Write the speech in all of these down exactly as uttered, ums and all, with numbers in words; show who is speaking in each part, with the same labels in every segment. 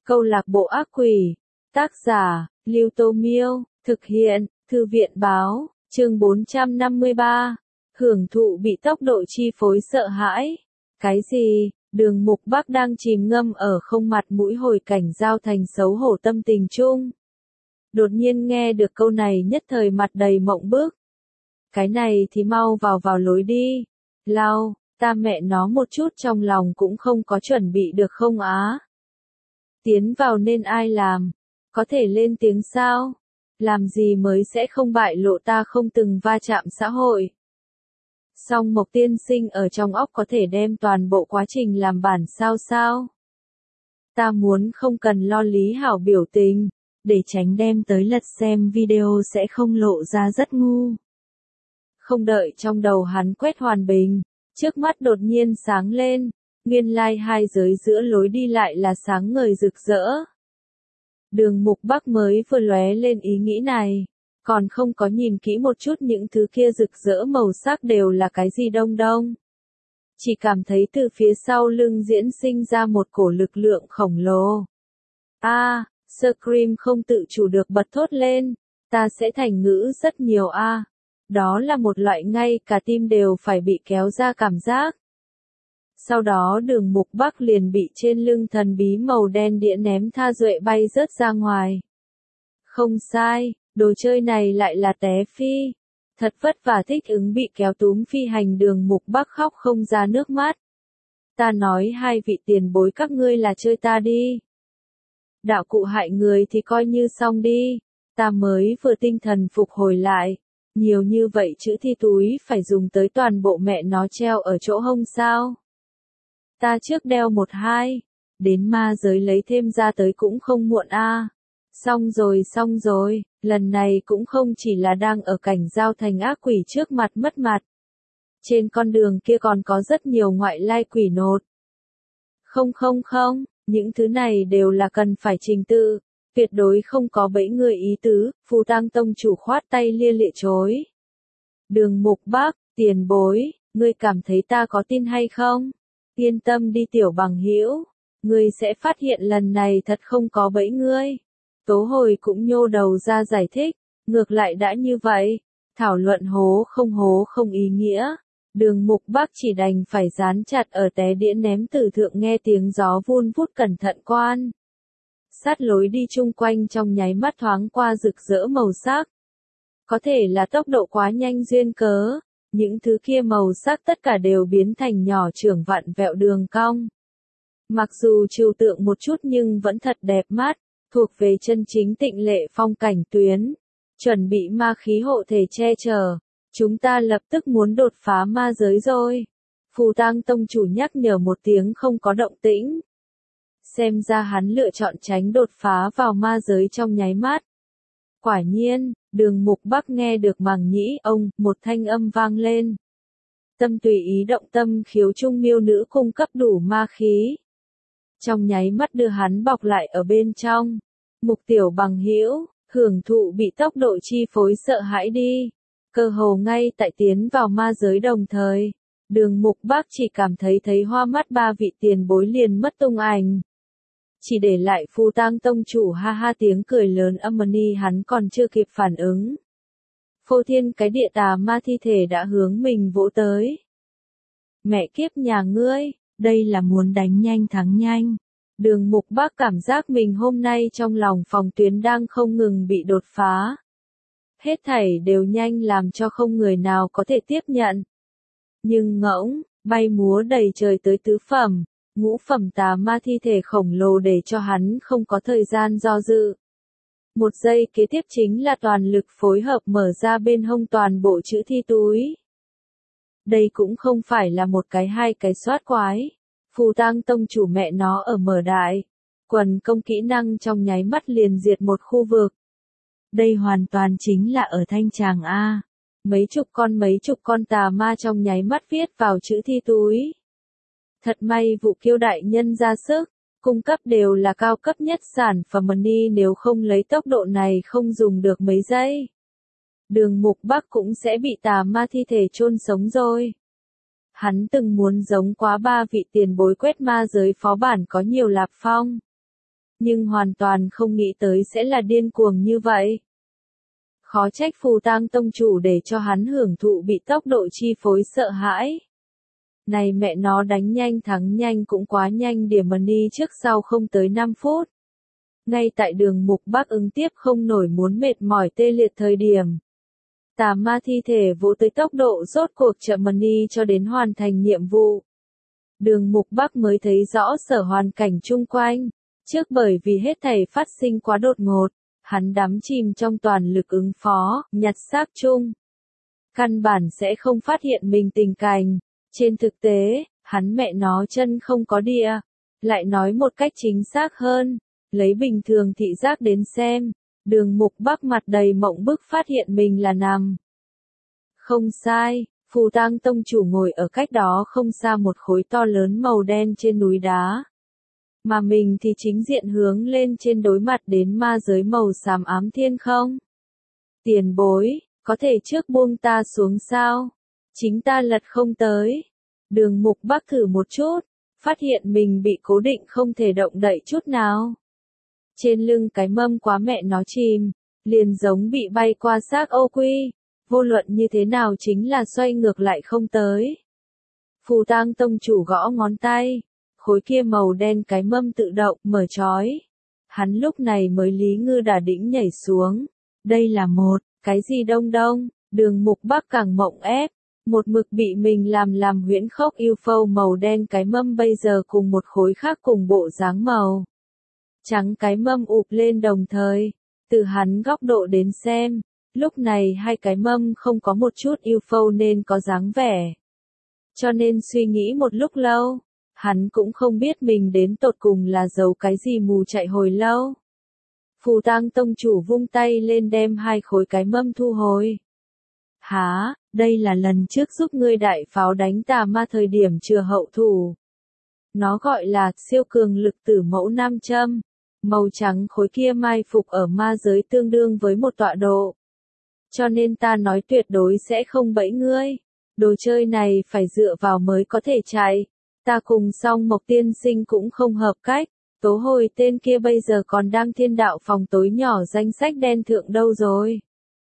Speaker 1: Câu lạc bộ ác quỷ. Tác giả, Lưu Tô Miêu. Thực hiện, Thư viện Báo. Chương bốn trăm năm mươi ba. Hưởng thụ bị tốc độ chi phối sợ hãi. Cái gì? Đường Mục Bắc đang chìm ngâm ở không mặt mũi hồi cảnh giao thành xấu hổ tâm tình chung. Đột nhiên nghe được câu này nhất thời mặt đầy mộng bức. Cái này thì mau vào vào lối đi. Lao, ta mẹ nó một chút trong lòng cũng không có chuẩn bị được không á. Tiến vào nên ai làm? Có thể lên tiếng sao? Làm gì mới sẽ không bại lộ ta không từng va chạm xã hội? Song Mộc tiên sinh ở trong óc có thể đem toàn bộ quá trình làm bản sao sao? Ta muốn không cần lo Lý Hảo biểu tình, để tránh đem tới lật xem video sẽ không lộ ra rất ngu. Không đợi trong đầu hắn quét hoàn bình, trước mắt đột nhiên sáng lên, nguyên lai hai giới giữa lối đi lại là sáng ngời rực rỡ. Đường Mục Bắc mới vừa lóe lên ý nghĩ này, còn không có nhìn kỹ một chút những thứ kia rực rỡ màu sắc đều là cái gì đông đông. Chỉ cảm thấy từ phía sau lưng diễn sinh ra một cổ lực lượng khổng lồ. A, à, Scream không tự chủ được bật thốt lên, ta sẽ thành ngữ rất nhiều a. À. Đó là một loại ngay cả tim đều phải bị kéo ra cảm giác. Sau đó Đường Mục Bắc liền bị trên lưng thần bí màu đen đĩa ném tha duệ bay rớt ra ngoài. Không sai, đồ chơi này lại là té phi. Thật vất vả thích ứng bị kéo túm phi hành. Đường Mục Bắc khóc không ra nước mắt. Ta nói hai vị tiền bối các ngươi là chơi ta đi. Đạo cụ hại người thì coi như xong đi. Ta mới vừa tinh thần phục hồi lại. Nhiều như vậy chữ thi túi phải dùng tới toàn bộ mẹ nó treo ở chỗ hông sao. Ta trước đeo một hai, đến ma giới lấy thêm ra tới cũng không muộn a. À. Xong rồi xong rồi, lần này cũng không chỉ là đang ở cảnh giao thành ác quỷ trước mặt mất mặt. Trên con đường kia còn có rất nhiều ngoại lai quỷ nột. Không không không, những thứ này đều là cần phải trình tự, tuyệt đối không có bẫy người ý tứ. Phù Tang tông chủ khoát tay lia lịa chối. Đường Mục Bắc, tiền bối, ngươi cảm thấy ta có tin hay không? Yên tâm đi tiểu bằng hữu, ngươi sẽ phát hiện lần này thật không có bẫy ngươi. Tố Hồi cũng nhô đầu ra giải thích, ngược lại đã như vậy, thảo luận hố không hố không ý nghĩa. Đường Mục Bắc chỉ đành phải dán chặt ở té đĩa ném từ thượng nghe tiếng gió vun vút cẩn thận quan. Sát lối đi chung quanh trong nháy mắt thoáng qua rực rỡ màu sắc. Có thể là tốc độ quá nhanh duyên cớ, những thứ kia màu sắc tất cả đều biến thành nhỏ trưởng vặn vẹo đường cong. Mặc dù trừu tượng một chút nhưng vẫn thật đẹp mắt, thuộc về chân chính tịnh lệ phong cảnh tuyến. Chuẩn bị ma khí hộ thể che chở, chúng ta lập tức muốn đột phá ma giới rồi. Phù Tang tông chủ nhắc nhở một tiếng không có động tĩnh. Xem ra hắn lựa chọn tránh đột phá vào ma giới trong nháy mắt. Quả nhiên, Đường Mục Bắc nghe được màng nhĩ ông, một thanh âm vang lên. Tâm tùy ý động tâm khiếu trung miêu nữ cung cấp đủ ma khí. Trong nháy mắt đưa hắn bọc lại ở bên trong. Mục tiểu bằng hữu, hưởng thụ bị tốc độ chi phối sợ hãi đi. Cơ hồ ngay tại tiến vào ma giới đồng thời. Đường Mục Bắc chỉ cảm thấy thấy hoa mắt ba vị tiền bối liền mất tung ảnh. Chỉ để lại Phù Tang tông chủ ha ha tiếng cười lớn âm ni hắn còn chưa kịp phản ứng. Phô thiên cái địa tà ma thi thể đã hướng mình vỗ tới. Mẹ kiếp nhà ngươi, đây là muốn đánh nhanh thắng nhanh. Đường Mục Bắc cảm giác mình hôm nay trong lòng phòng tuyến đang không ngừng bị đột phá. Hết thảy đều nhanh làm cho không người nào có thể tiếp nhận. Nhưng ngỗng, bay múa đầy trời tới tứ phẩm. Ngũ phẩm tà ma thi thể khổng lồ để cho hắn không có thời gian do dự. Một giây kế tiếp chính là toàn lực phối hợp mở ra bên hông toàn bộ chữ thi túi. Đây cũng không phải là một cái hai cái soát quái. Phù Tang tông chủ mẹ nó ở mở đại. Quần công kỹ năng trong nháy mắt liền diệt một khu vực. Đây hoàn toàn chính là ở thanh tràng A. Mấy chục con mấy chục con tà ma trong nháy mắt viết vào chữ thi túi. Thật may vụ kiêu đại nhân ra sức, cung cấp đều là cao cấp nhất sản phẩm money nếu không lấy tốc độ này không dùng được mấy giây. Đường Mục Bắc cũng sẽ bị tà ma thi thể chôn sống rồi. Hắn từng muốn giống quá ba vị tiền bối quét ma giới phó bản có nhiều lạp phong. nhưng hoàn toàn không nghĩ tới sẽ là điên cuồng như vậy. Khó trách Phù Tang tông chủ để cho hắn hưởng thụ bị tốc độ chi phối sợ hãi. Này mẹ nó đánh nhanh thắng nhanh cũng quá nhanh, điểm money trước sau không tới năm phút. Ngay tại đường Mục Bắc ứng tiếp không nổi muốn mệt mỏi tê liệt thời điểm. Tà ma thi thể vỗ tới tốc độ rốt cuộc chậm money cho đến hoàn thành nhiệm vụ. Đường Mục Bắc mới thấy rõ sở hoàn cảnh chung quanh. Trước bởi vì hết thảy phát sinh quá đột ngột, hắn đắm chìm trong toàn lực ứng phó, nhặt xác chung. Căn bản sẽ không phát hiện mình tình cảnh. Trên thực tế, hắn mẹ nó chân không có địa. Lại nói một cách chính xác hơn, lấy bình thường thị giác đến xem, đường Mục Bắc mặt đầy mộng bức phát hiện mình là nằm. Không sai, Phù Tang tông chủ ngồi ở cách đó không xa một khối to lớn màu đen trên núi đá. Mà mình thì chính diện hướng lên trên đối mặt đến ma giới màu xám ám thiên không. Tiền bối, có thể trước buông ta xuống sao? Chính ta lật không tới. Đường Mục Bắc thử một chút, phát hiện mình bị cố định không thể động đậy chút nào. Trên lưng cái mâm quá mẹ nó chìm, liền giống bị bay qua xác ô quy, vô luận như thế nào chính là xoay ngược lại không tới. Phù Tang tông chủ gõ ngón tay, khối kia màu đen cái mâm tự động mở trói. Hắn lúc này mới lý ngư đà đĩnh nhảy xuống. Đây là một, cái gì đông đông, đường Mục Bắc càng mộng ép. Một mực bị mình làm làm huyễn khốc yêu phâu màu đen cái mâm bây giờ cùng một khối khác cùng bộ dáng màu trắng cái mâm ụp lên đồng thời. Từ hắn góc độ đến xem, lúc này hai cái mâm không có một chút yêu phâu nên có dáng vẻ. Cho nên suy nghĩ một lúc lâu, hắn cũng không biết mình đến tột cùng là giấu cái gì mù chạy hồi lâu. Phù Tang tông chủ vung tay lên đem hai khối cái mâm thu hồi. Hả, đây là lần trước giúp ngươi đại pháo đánh tà ma thời điểm chừa hậu thủ. Nó gọi là siêu cường lực tử mẫu nam châm. Màu trắng khối kia mai phục ở ma giới tương đương với một tọa độ. Cho nên ta nói tuyệt đối sẽ không bẫy ngươi. Đồ chơi này phải dựa vào mới có thể chạy. Ta cùng song Mộc tiên sinh cũng không hợp cách. Tố hồi tên kia bây giờ còn đang thiên đạo phòng tối nhỏ danh sách đen thượng đâu rồi.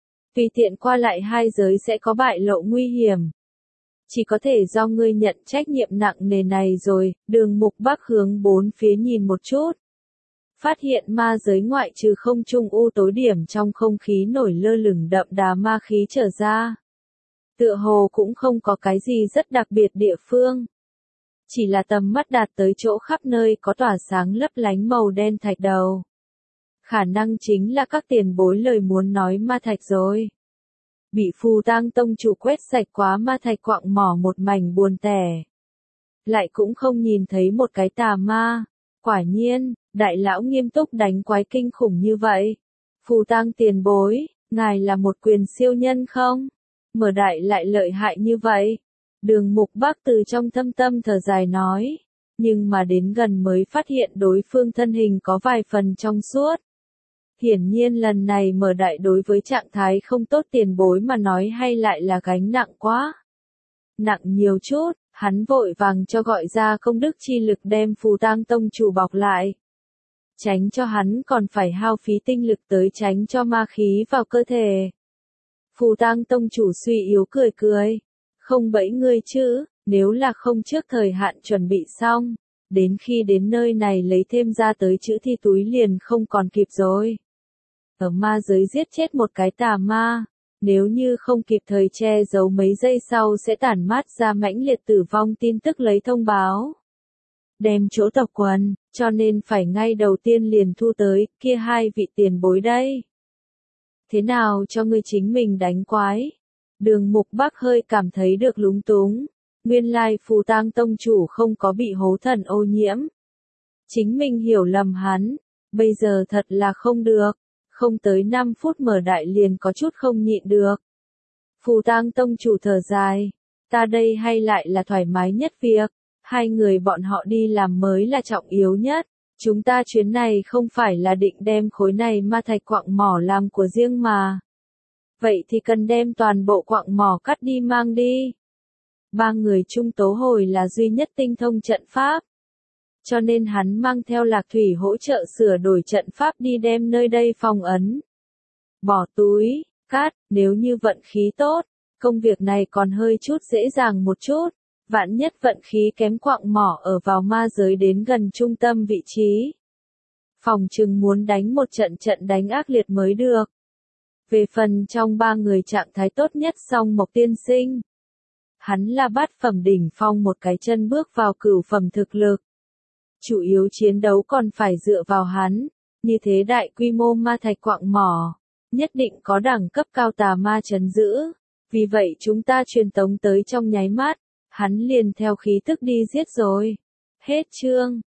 Speaker 1: Vì tiện qua lại hai giới sẽ có bại lộ nguy hiểm. Chỉ có thể do ngươi nhận trách nhiệm nặng nề này rồi. Đường Mục Bắc hướng bốn phía nhìn một chút. Phát hiện ma giới ngoại trừ không trung u tối điểm trong không khí nổi lơ lửng đậm đà ma khí trở ra. Tựa hồ cũng không có cái gì rất đặc biệt địa phương. Chỉ là tầm mắt đạt tới chỗ khắp nơi có tỏa sáng lấp lánh màu đen thạch đầu. Khả năng chính là các tiền bối lời muốn nói ma thạch rồi. Bị Phù Tang tông chủ quét sạch quá ma thạch quạng mỏ một mảnh buồn tẻ. Lại cũng không nhìn thấy một cái tà ma. Quả nhiên, đại lão nghiêm túc đánh quái kinh khủng như vậy. Phù Tang tiền bối, ngài là một quyền siêu nhân không? Mở đại lại lợi hại như vậy. Đường Mục Bắc từ trong thâm tâm thở dài nói. Nhưng mà đến gần mới phát hiện đối phương thân hình có vài phần trong suốt. Hiển nhiên lần này mở đại đối với trạng thái không tốt tiền bối mà nói hay lại là gánh nặng quá. Nặng nhiều chút, hắn vội vàng cho gọi ra công đức chi lực đem Phù Tang tông chủ bọc lại. Tránh cho hắn còn phải hao phí tinh lực tới tránh cho ma khí vào cơ thể. Phù Tang tông chủ suy yếu cười cười. Không bẫy ngươi chứ, nếu là không trước thời hạn chuẩn bị xong. Đến khi đến nơi này lấy thêm ra tới chữ thi túi liền không còn kịp rồi. Ở ma giới giết chết một cái tà ma. Nếu như không kịp thời che giấu mấy giây sau sẽ tản mát ra mãnh liệt tử vong tin tức lấy thông báo. Đem chỗ tộc quần, cho nên phải ngay đầu tiên liền thu tới, kia hai vị tiền bối đây. Thế nào cho ngươi chính mình đánh quái? Đường Mục Bắc hơi cảm thấy được lúng túng. Nguyên lai Phù Tang tông chủ không có bị hố thần ô nhiễm. Chính mình hiểu lầm hắn. Bây giờ thật là không được. Không tới năm phút mở đại liền có chút không nhịn được. Phù Tang tông chủ thở dài. Ta đây hay lại là thoải mái nhất việc. Hai người bọn họ đi làm mới là trọng yếu nhất. Chúng ta chuyến này không phải là định đem khối này ma thạch quạng mỏ làm của riêng mà. Vậy thì cần đem toàn bộ quạng mỏ cắt đi mang đi. Ba người chung tố hồi là duy nhất tinh thông trận pháp. cho nên hắn mang theo Lạc Thủy hỗ trợ sửa đổi trận pháp đi đem nơi đây phong ấn. Bỏ túi, cát, nếu như vận khí tốt, công việc này còn hơi chút dễ dàng một chút, vạn nhất vận khí kém quạng mỏ ở vào ma giới đến gần trung tâm vị trí. Phòng chừng muốn đánh một trận trận đánh ác liệt mới được. Về phần trong ba người trạng thái tốt nhất Song Mộc tiên sinh. Hắn là bát phẩm đỉnh phong một cái chân bước vào cửu phẩm thực lực. Chủ yếu chiến đấu còn phải dựa vào hắn, như thế đại quy mô ma thạch quạng mỏ, nhất định có đẳng cấp cao tà ma trấn giữ. Vì vậy chúng ta truyền tống tới trong nháy mắt, hắn liền theo khí tức đi giết rồi. Hết chương.